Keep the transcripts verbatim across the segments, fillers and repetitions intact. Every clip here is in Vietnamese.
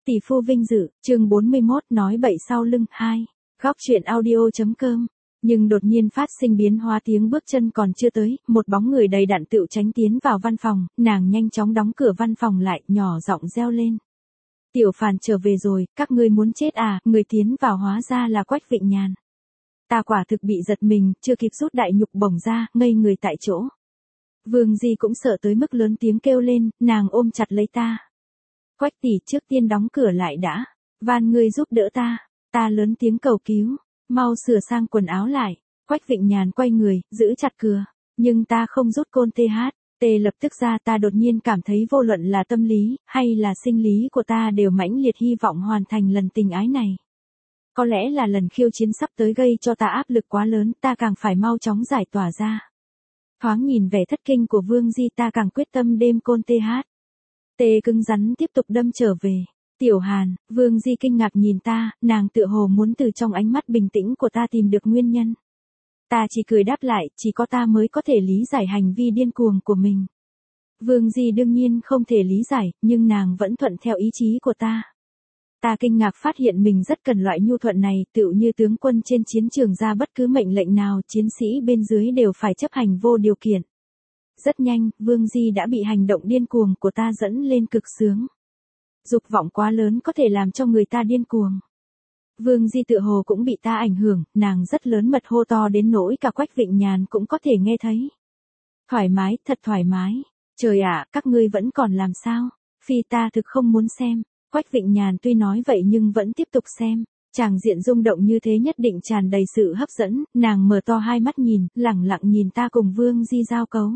Tỷ phu vinh dự, chương bốn mươi mốt nói bậy sau lưng hai. Góc truyện audio.com. Nhưng đột nhiên phát sinh biến hóa, tiếng bước chân còn chưa tới, một bóng người đầy đặn tựu tránh tiến vào văn phòng, nàng nhanh chóng đóng cửa văn phòng lại, nhỏ giọng reo lên. Tiểu Phàn trở về rồi, các ngươi muốn chết à? Người tiến vào hóa ra là Quách Vịnh Nhàn. Ta quả thực bị giật mình, chưa kịp rút đại nhục bổng ra, ngây người tại chỗ. Vương Di cũng sợ tới mức lớn tiếng kêu lên, nàng ôm chặt lấy ta. Quách tỷ, trước tiên đóng cửa lại đã, van ngươi giúp đỡ ta, ta lớn tiếng cầu cứu, mau sửa sang quần áo lại. Quách Vịnh Nhàn quay người, giữ chặt cửa, nhưng ta không rút côn tê hát, tê lập tức ra. Ta đột nhiên cảm thấy vô luận là tâm lý, hay là sinh lý của ta đều mãnh liệt hy vọng hoàn thành lần tình ái này. Có lẽ là lần khiêu chiến sắp tới gây cho ta áp lực quá lớn, ta càng phải mau chóng giải tỏa ra. Thoáng nhìn vẻ thất kinh của Vương Di, ta càng quyết tâm đêm côn tê hát. Tê cứng rắn tiếp tục đâm trở về. Tiểu Hàn, Vương Di kinh ngạc nhìn ta, nàng tựa hồ muốn từ trong ánh mắt bình tĩnh của ta tìm được nguyên nhân. Ta chỉ cười đáp lại, chỉ có ta mới có thể lý giải hành vi điên cuồng của mình. Vương Di đương nhiên không thể lý giải, nhưng nàng vẫn thuận theo ý chí của ta. Ta kinh ngạc phát hiện mình rất cần loại nhu thuận này, tựu như tướng quân trên chiến trường ra bất cứ mệnh lệnh nào, chiến sĩ bên dưới đều phải chấp hành vô điều kiện. Rất nhanh, Vương Di đã bị hành động điên cuồng của ta dẫn lên cực sướng. Dục vọng quá lớn có thể làm cho người ta điên cuồng. Vương Di tựa hồ cũng bị ta ảnh hưởng, nàng rất lớn mật hô to đến nỗi cả Quách Vịnh Nhàn cũng có thể nghe thấy. Thoải mái, thật thoải mái. Trời ạ, các ngươi vẫn còn làm sao? Phi, ta thực không muốn xem. Quách Vịnh Nhàn tuy nói vậy nhưng vẫn tiếp tục xem. Tràng diện rung động như thế nhất định tràn đầy sự hấp dẫn, nàng mở to hai mắt nhìn, lẳng lặng nhìn ta cùng Vương Di giao cấu.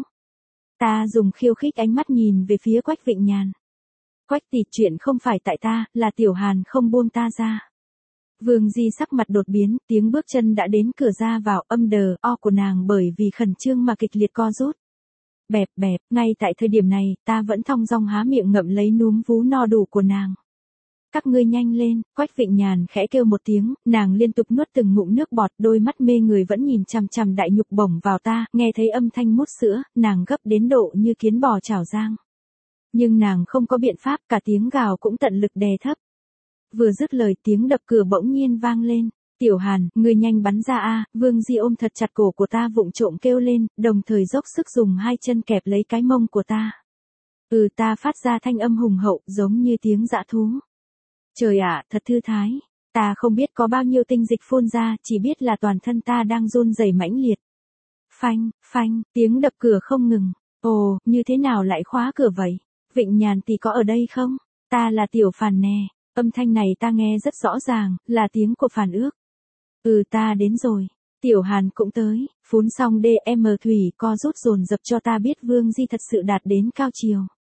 Ta dùng khiêu khích ánh mắt nhìn về phía Quách Vịnh Nhàn. Quách tỷ, chuyện không phải tại ta, là Tiểu Hàn không buông ta ra. Vương Di sắc mặt đột biến, tiếng bước chân đã đến cửa ra vào, âm đờ o của nàng bởi vì khẩn trương mà kịch liệt co rút. Bẹp bẹp, ngay tại thời điểm này, ta vẫn thong dong há miệng ngậm lấy núm vú no đủ của nàng. Các ngươi nhanh lên, Quách Vịnh Nhàn khẽ kêu một tiếng, nàng liên tục nuốt từng ngụm nước bọt, đôi mắt mê người vẫn nhìn chằm chằm đại nhục bổng vào ta, nghe thấy âm thanh mút sữa, nàng gấp đến độ như kiến bò chảo giang. Nhưng nàng không có biện pháp, cả tiếng gào cũng tận lực đè thấp. Vừa dứt lời, tiếng đập cửa bỗng nhiên vang lên. Tiểu Hàn, ngươi nhanh bắn ra a! Vương Di ôm thật chặt cổ của ta vụng trộm kêu lên, đồng thời dốc sức dùng hai chân kẹp lấy cái mông của ta. Ừ, ta phát ra thanh âm hùng hậu, giống như tiếng dã thú. Trời ạ, thật thư thái. Ta không biết có bao nhiêu tinh dịch phun ra, chỉ biết là toàn thân ta đang run rẩy mãnh liệt. Phanh, phanh, tiếng đập cửa không ngừng. Ồ, như thế nào lại khóa cửa vậy? Vịnh Nhàn tỷ có ở đây không? Ta là Tiểu Phàn nè. Âm thanh này ta nghe rất rõ ràng, là tiếng của Phàn Ước. Ừ, ta đến rồi. Tiểu Hàn cũng tới, phun xong đê em thủy co rút dồn dập cho ta biết Vương Di thật sự đạt đến cao chiều.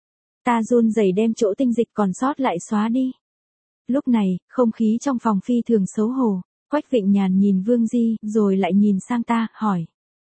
Ta run rẩy đem chỗ tinh dịch còn sót lại xóa đi. Lúc này, không khí trong phòng phi thường xấu hổ. Quách Vịnh Nhàn nhìn Vương Di, rồi lại nhìn sang ta, hỏi.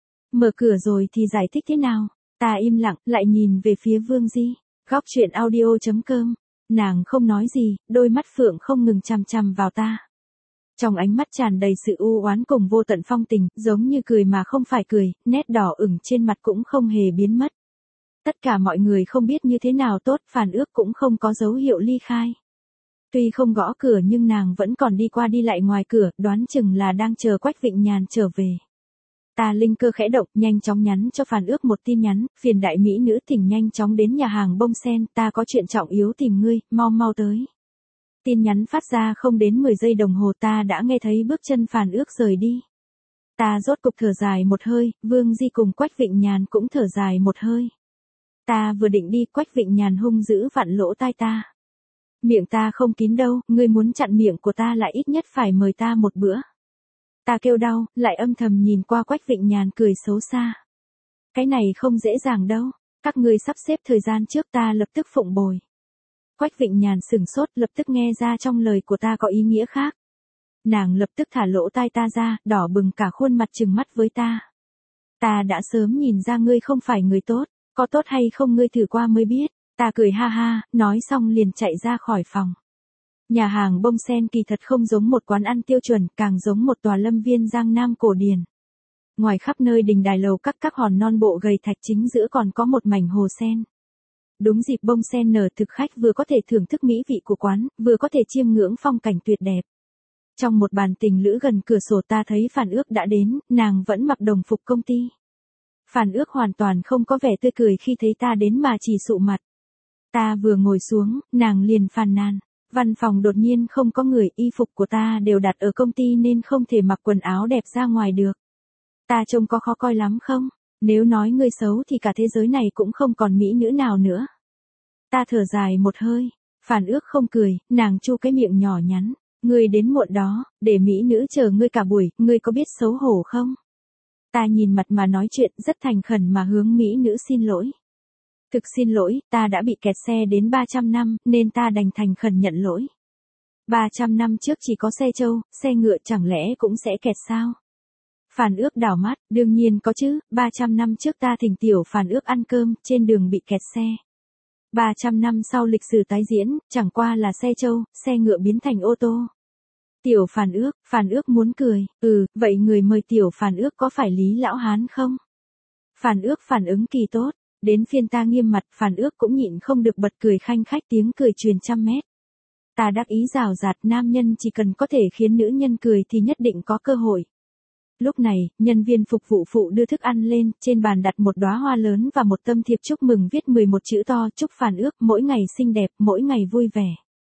Mở cửa rồi thì giải thích thế nào? Ta im lặng, lại nhìn về phía Vương Di. Góc truyện audio.com. Nàng không nói gì, đôi mắt phượng không ngừng chằm chằm vào ta. Trong ánh mắt tràn đầy sự u oán cùng vô tận phong tình, giống như cười mà không phải cười, nét đỏ ửng trên mặt cũng không hề biến mất. Tất cả mọi người không biết như thế nào tốt, Phàn Ước cũng không có dấu hiệu ly khai. Tuy không gõ cửa nhưng nàng vẫn còn đi qua đi lại ngoài cửa, đoán chừng là đang chờ Quách Vịnh Nhàn trở về. Ta linh cơ khẽ động, nhanh chóng nhắn cho Phàn Ước một tin nhắn, phiền đại mỹ nữ thỉnh nhanh chóng đến nhà hàng bông sen, ta có chuyện trọng yếu tìm ngươi, mau mau tới. Tin nhắn phát ra không đến mười giây đồng hồ ta đã nghe thấy bước chân Phàn Ước rời đi. Ta rốt cục thở dài một hơi, Vương Di cùng Quách Vịnh Nhàn cũng thở dài một hơi. Ta vừa định đi, Quách Vịnh Nhàn hung dữ vặn lỗ tai ta. Miệng ta không kín đâu, ngươi muốn chặn miệng của ta lại ít nhất phải mời ta một bữa. Ta kêu đau, lại âm thầm nhìn qua Quách Vịnh Nhàn cười xấu xa. Cái này không dễ dàng đâu, các ngươi sắp xếp thời gian trước ta lập tức phụng bồi. Quách Vịnh Nhàn sửng sốt, lập tức nghe ra trong lời của ta có ý nghĩa khác. Nàng lập tức thả lỗ tai ta ra, đỏ bừng cả khuôn mặt trừng mắt với ta. Ta đã sớm nhìn ra ngươi không phải người tốt, có tốt hay không ngươi thử qua mới biết. Ta cười ha ha, nói xong liền chạy ra khỏi phòng. Nhà hàng bông sen kỳ thật không giống một quán ăn tiêu chuẩn, càng giống một tòa lâm viên Giang Nam cổ điển. Ngoài khắp nơi đình đài lầu các các hòn non bộ gầy thạch, chính giữa còn có một mảnh hồ sen. Đúng dịp bông sen nở thực khách vừa có thể thưởng thức mỹ vị của quán, vừa có thể chiêm ngưỡng phong cảnh tuyệt đẹp. Trong một bàn tình lữ gần cửa sổ ta thấy Phản Ước đã đến, nàng vẫn mặc đồng phục công ty. Phản Ước hoàn toàn không có vẻ tươi cười khi thấy ta đến mà chỉ sụ mặt. Ta vừa ngồi xuống, nàng liền phàn nàn. Văn phòng đột nhiên không có người, y phục của ta đều đặt ở công ty nên không thể mặc quần áo đẹp ra ngoài được. Ta trông có khó coi lắm không? Nếu nói ngươi xấu thì cả thế giới này cũng không còn mỹ nữ nào nữa. Ta thở dài một hơi. Phản Ước không cười, nàng chu cái miệng nhỏ nhắn. Ngươi đến muộn đó, để mỹ nữ chờ ngươi cả buổi, ngươi có biết xấu hổ không? Ta nhìn mặt mà nói chuyện rất thành khẩn mà hướng mỹ nữ xin lỗi. Thực xin lỗi, ta đã bị kẹt xe đến ba trăm năm, nên ta đành thành khẩn nhận lỗi. ba trăm năm trước chỉ có xe trâu, xe ngựa chẳng lẽ cũng sẽ kẹt sao? Phản Ước đảo mắt, đương nhiên có chứ, ba trăm năm trước ta thỉnh tiểu Phản Ước ăn cơm, trên đường bị kẹt xe. ba trăm năm sau lịch sử tái diễn, chẳng qua là xe trâu, xe ngựa biến thành ô tô. Tiểu Phản Ước, Phản Ước muốn cười, ừ, vậy người mời tiểu Phản Ước có phải Lý Lão Hán không? Phản Ước phản ứng kỳ tốt, đến phiên ta nghiêm mặt, Phản Ước cũng nhịn không được bật cười khanh khách, tiếng cười truyền trăm mét. Ta đắc ý rào rạt, nam nhân chỉ cần có thể khiến nữ nhân cười thì nhất định có cơ hội. Lúc này, nhân viên phục vụ phụ đưa thức ăn lên, trên bàn đặt một đóa hoa lớn và một tâm thiệp chúc mừng viết mười một chữ to, chúc Phản Ước mỗi ngày xinh đẹp, mỗi ngày vui vẻ.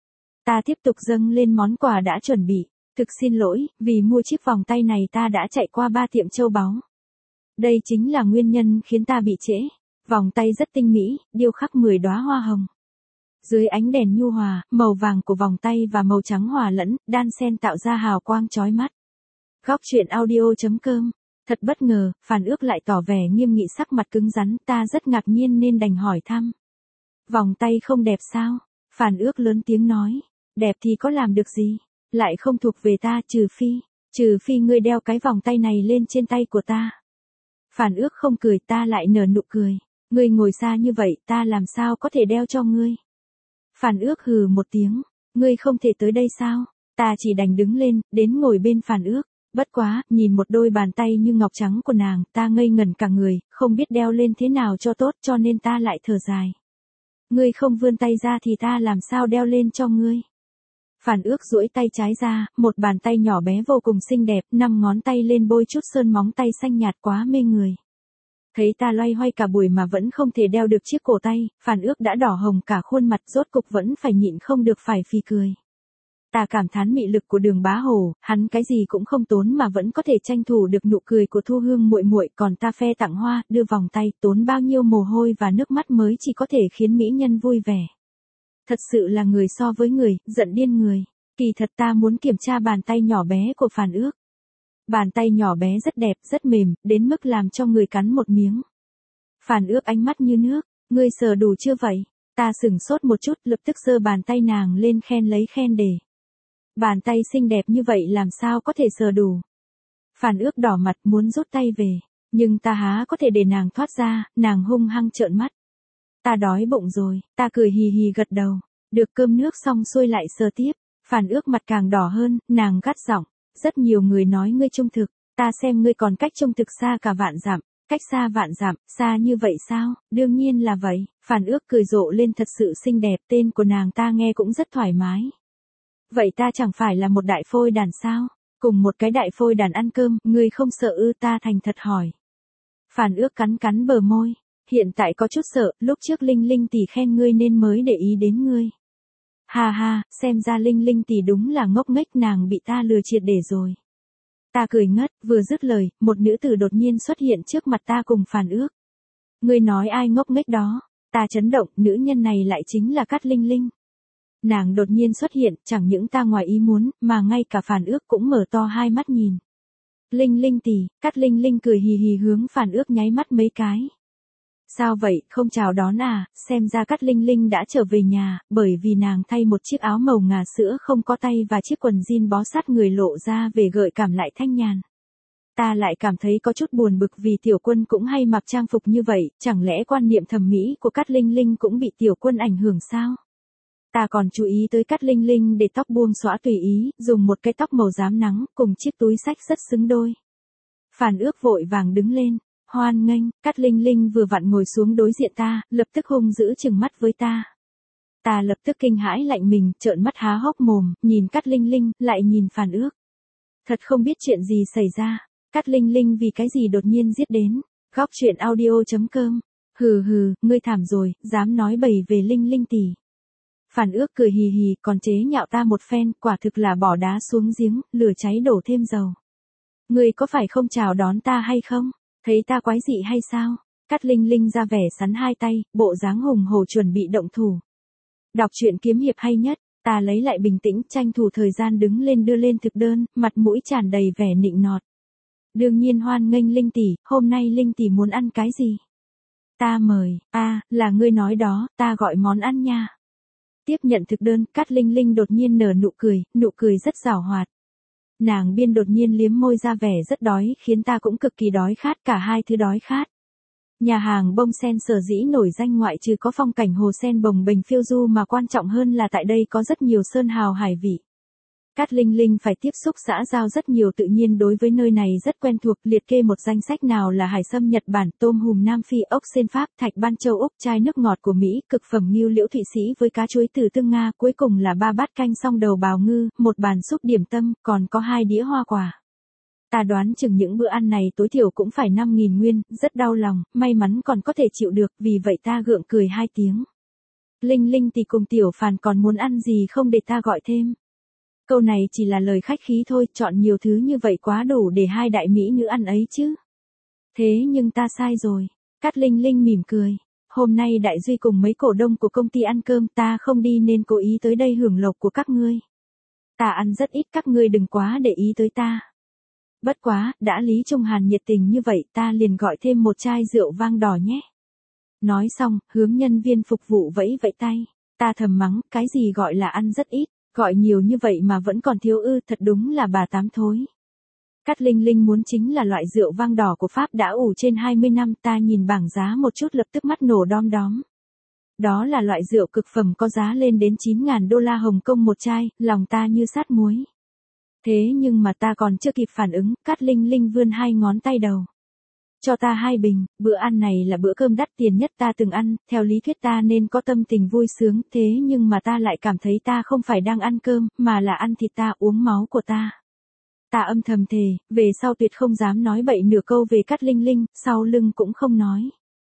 Ta tiếp tục dâng lên món quà đã chuẩn bị. Thực xin lỗi, vì mua chiếc vòng tay này ta đã chạy qua ba tiệm châu báu. Đây chính là nguyên nhân khiến ta bị trễ. Vòng tay rất tinh mỹ, điêu khắc mười đóa hoa hồng. Dưới ánh đèn nhu hòa, màu vàng của vòng tay và màu trắng hòa lẫn, đan xen tạo ra hào quang chói mắt. Góc truyện audio chấm com. Thật bất ngờ, Phản Ước lại tỏ vẻ nghiêm nghị, sắc mặt cứng rắn, ta rất ngạc nhiên nên đành hỏi thăm. Vòng tay không đẹp sao? Phản Ước lớn tiếng nói. Đẹp thì có làm được gì? Lại không thuộc về ta, trừ phi, trừ phi ngươi đeo cái vòng tay này lên trên tay của ta. Phản Ước không cười, ta lại nở nụ cười. Ngươi ngồi xa như vậy, ta làm sao có thể đeo cho ngươi? Phản Ước hừ một tiếng. Ngươi không thể tới đây sao? Ta chỉ đành đứng lên, đến ngồi bên Phản Ước. Bất quá, nhìn một đôi bàn tay như ngọc trắng của nàng, ta ngây ngẩn cả người, không biết đeo lên thế nào cho tốt, cho nên ta lại thở dài. Ngươi không vươn tay ra thì ta làm sao đeo lên cho ngươi? Phản Ước duỗi tay trái ra, một bàn tay nhỏ bé vô cùng xinh đẹp, năm ngón tay lên bôi chút sơn móng tay xanh nhạt quá mê người. Thấy ta loay hoay cả buổi mà vẫn không thể đeo được chiếc cổ tay, Phản Ước đã đỏ hồng cả khuôn mặt, rốt cục vẫn phải nhịn không được phải phì cười. Ta cảm thán mị lực của Đường Bá Hổ, hắn cái gì cũng không tốn mà vẫn có thể tranh thủ được nụ cười của Thu Hương muội muội, còn ta phe tặng hoa, đưa vòng tay, tốn bao nhiêu mồ hôi và nước mắt mới chỉ có thể khiến mỹ nhân vui vẻ. Thật sự là người so với người, giận điên người. Kỳ thật ta muốn kiểm tra bàn tay nhỏ bé của Phản Ước. Bàn tay nhỏ bé rất đẹp, rất mềm, đến mức làm cho người cắn một miếng. Phản Ước ánh mắt như nước, ngươi sờ đủ chưa vậy? Ta sửng sốt một chút, lập tức giơ bàn tay nàng lên khen lấy khen để. Bàn tay xinh đẹp như vậy làm sao có thể sờ đủ? Phản Ước đỏ mặt muốn rút tay về, nhưng ta há có thể để nàng thoát ra, nàng hung hăng trợn mắt. Ta đói bụng rồi, ta cười hì hì gật đầu. Được cơm nước xong xuôi lại sờ tiếp. Phản Ước mặt càng đỏ hơn, nàng gắt giọng. Rất nhiều người nói ngươi trung thực, ta xem ngươi còn cách trung thực xa cả vạn dặm. Cách xa vạn dặm, xa như vậy sao? Đương nhiên là vậy. Phản Ước cười rộ lên thật sự xinh đẹp, tên của nàng ta nghe cũng rất thoải mái. Vậy ta chẳng phải là một đại phôi đàn sao? Cùng một cái đại phôi đàn ăn cơm, ngươi không sợ ư? Ta thành thật hỏi. Phản Ước cắn cắn bờ môi. Hiện tại có chút sợ, lúc trước Linh Linh tỷ khen ngươi nên mới để ý đến ngươi. Ha ha, xem ra Linh Linh tỷ đúng là ngốc nghếch, nàng bị ta lừa triệt để rồi. Ta cười ngất, vừa dứt lời, một nữ tử đột nhiên xuất hiện trước mặt ta cùng Phản Ước. Ngươi nói ai ngốc nghếch đó? Ta chấn động, nữ nhân này lại chính là Cát Linh Linh. Nàng đột nhiên xuất hiện, chẳng những ta ngoài ý muốn, mà ngay cả Phản Ước cũng mở to hai mắt nhìn. Linh Linh tỷ, Cát Linh Linh cười hì hì hướng Phản Ước nháy mắt mấy cái. Sao vậy, không chào đón à? Xem ra Cát Linh Linh đã trở về nhà, bởi vì nàng thay một chiếc áo màu ngà sữa không có tay và chiếc quần jean bó sát người lộ ra về gợi cảm lại thanh nhàn. Ta lại cảm thấy có chút buồn bực vì Tiểu Quân cũng hay mặc trang phục như vậy, chẳng lẽ quan niệm thẩm mỹ của Cát Linh Linh cũng bị Tiểu Quân ảnh hưởng sao? Ta còn chú ý tới Cát Linh Linh để tóc buông xõa tùy ý, dùng một cái tóc màu rám nắng, cùng chiếc túi xách rất xứng đôi. Phản Ước vội vàng đứng lên. Hoan nghênh, Cát Linh Linh vừa vặn ngồi xuống đối diện ta, lập tức hung dữ trừng mắt với ta. Ta lập tức kinh hãi lạnh mình, trợn mắt há hốc mồm, nhìn Cát Linh Linh, lại nhìn Phàn Ước. Thật không biết chuyện gì xảy ra, Cát Linh Linh vì cái gì đột nhiên giết đến. Góc truyện audio chấm com. Hừ hừ, ngươi thảm rồi, dám nói bậy về Linh Linh tỷ. Phàn Ước cười hì hì, còn chế nhạo ta một phen, quả thực là bỏ đá xuống giếng, lửa cháy đổ thêm dầu. Ngươi có phải không chào đón ta hay không? Thấy ta quái dị hay sao? Cát Linh Linh ra vẻ sắn hai tay, bộ dáng hùng hổ chuẩn bị động thủ. Đọc truyện kiếm hiệp hay nhất, ta lấy lại bình tĩnh, tranh thủ thời gian đứng lên đưa lên thực đơn, mặt mũi tràn đầy vẻ nịnh nọt. Đương nhiên hoan nghênh Linh tỷ, hôm nay Linh tỷ muốn ăn cái gì? Ta mời, a, à, là ngươi nói đó, ta gọi món ăn nha. Tiếp nhận thực đơn, Cát Linh Linh đột nhiên nở nụ cười, nụ cười rất giảo hoạt. Nàng biên đột nhiên liếm môi ra vẻ rất đói, khiến ta cũng cực kỳ đói khát, cả hai thứ đói khát. Nhà hàng bông sen sở dĩ nổi danh ngoại trừ có phong cảnh hồ sen bồng bềnh phiêu du mà quan trọng hơn là tại đây có rất nhiều sơn hào hải vị. Cát Linh Linh phải tiếp xúc xã giao rất nhiều, tự nhiên đối với nơi này rất quen thuộc, liệt kê một danh sách nào là hải sâm Nhật Bản, tôm hùm Nam Phi, ốc sên Pháp, thạch ban châu Úc, chai nước ngọt của Mỹ, cực phẩm ngưu liễu Thụy Sĩ với cá chuối từ tương Nga, cuối cùng là ba bát canh song đầu bào ngư, một bàn súp điểm tâm, còn có hai đĩa hoa quả. Ta đoán chừng những bữa ăn này tối thiểu cũng phải năm nghìn nguyên, rất đau lòng, may mắn còn có thể chịu được, vì vậy ta gượng cười hai tiếng. Linh Linh thì cùng Tiểu Phàn còn muốn ăn gì không để ta gọi thêm. Câu này chỉ là lời khách khí thôi, chọn nhiều thứ như vậy quá đủ để hai đại mỹ nữ ăn ấy chứ. Thế nhưng ta sai rồi. Cát Linh Linh mỉm cười. Hôm nay Đại Duy cùng mấy cổ đông của công ty ăn cơm, ta không đi nên cố ý tới đây hưởng lộc của các ngươi. Ta ăn rất ít, các ngươi đừng quá để ý tới ta. Bất quá, đã Lý Trung Hàn nhiệt tình như vậy, ta liền gọi thêm một chai rượu vang đỏ nhé. Nói xong, hướng nhân viên phục vụ vẫy vẫy tay. Ta thầm mắng, cái gì gọi là ăn rất ít. Gọi nhiều như vậy mà vẫn còn thiếu ư, thật đúng là bà tám thối. Cát Linh Linh muốn chính là loại rượu vang đỏ của Pháp đã ủ trên hai mươi năm, ta nhìn bảng giá một chút lập tức mắt nổ đom đóm. Đó là loại rượu cực phẩm có giá lên đến chín nghìn đô la Hồng Kông một chai, lòng ta như sát muối. Thế nhưng mà ta còn chưa kịp phản ứng, Cát Linh Linh vươn hai ngón tay đầu. Cho ta hai bình, bữa ăn này là bữa cơm đắt tiền nhất ta từng ăn, theo lý thuyết ta nên có tâm tình vui sướng, thế nhưng mà ta lại cảm thấy ta không phải đang ăn cơm, mà là ăn thịt ta, uống máu của ta. Ta âm thầm thề, về sau tuyệt không dám nói bậy nửa câu về Cát Linh Linh, sau lưng cũng không nói.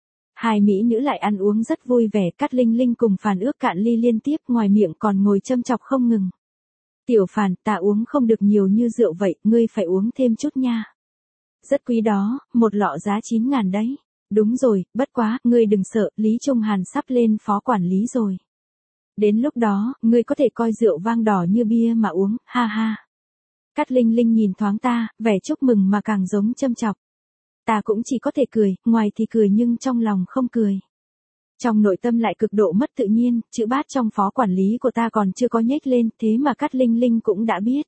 Hai mỹ nữ lại ăn uống rất vui vẻ, Cát Linh Linh cùng Phàn Ước cạn ly liên tiếp, ngoài miệng còn ngồi châm chọc không ngừng. Tiểu Phàn, ta uống không được nhiều như rượu vậy, ngươi phải uống thêm chút nha. Rất quý đó, một lọ giá chín ngàn đấy. Đúng rồi, bất quá, ngươi đừng sợ, Lý Trung Hàn sắp lên phó quản lý rồi. Đến lúc đó, ngươi có thể coi rượu vang đỏ như bia mà uống, ha ha. Cát Linh Linh nhìn thoáng ta, vẻ chúc mừng mà càng giống châm chọc. Ta cũng chỉ có thể cười, ngoài thì cười nhưng trong lòng không cười. Trong nội tâm lại cực độ mất tự nhiên, chữ bát trong phó quản lý của ta còn chưa có nhếch lên, thế mà Cát Linh Linh cũng đã biết.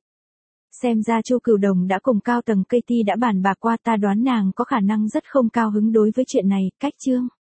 Xem ra Chu Cửu Đồng đã cùng cao tầng Katie đã bàn bạc qua, ta đoán nàng có khả năng rất không cao hứng đối với chuyện này, cách chương.